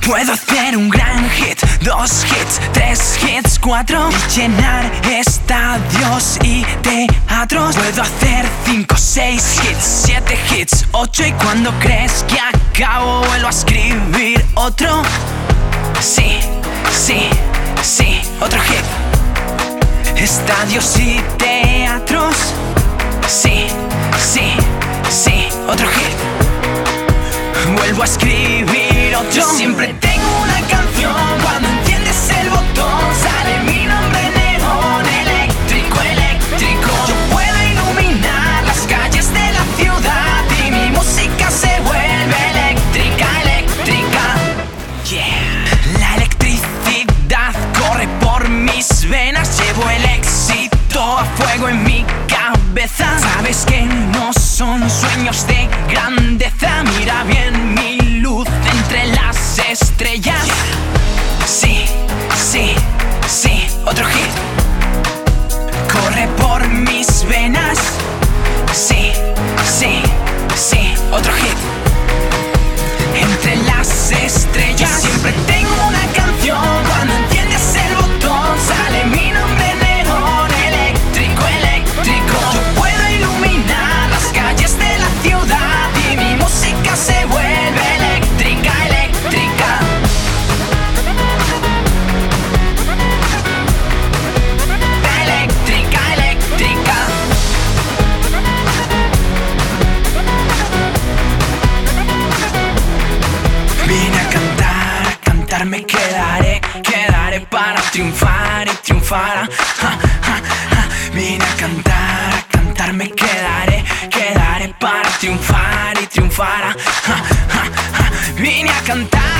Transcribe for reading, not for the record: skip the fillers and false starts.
Puedo hacer un gran hit, 2 hits, 3 hits, 4 y llenar estadios y teatros. Puedo hacer 5, 6 hits, 7 hits, 8 y cuando crees que acabo vuelvo a escribir otro. Sí, sí, sí, otro hit. Estadios y teatros. Sí, sí, sí, otro hit. Vuelvo a escribir otro. Yo siempre tengo una canción. Cuando enciendes el botón sale mi nombre neón. Eléctrico, eléctrico. Yo puedo iluminar las calles de la ciudad y mi música se vuelve eléctrica, eléctrica. Yeah. La electricidad corre por mis venas. Llevo el éxito a fuego en mi cabeza. Sabes que no son sueños de grandeza. Mira bien mi luz entre las estrellas. Sí, sí, sí, otro hit. Corre por mis venas. Sí, sí, sí, otro hit. Entre las estrellas. Yo siempre tengo una canción. Cuando enciendes el botón sale mi nombre neón. Eléctrico, eléctrico. Yo puedo iluminar las calles de la ciudad y mi música se vuelve eléctrica, eléctrica. Eléctrica, eléctrica. Vine a cantar me quedaré, quedaré para triunfar y triunfar. Vine a cantar me quedaré, quedaré para triunfar y triunfar. Vine a cantar.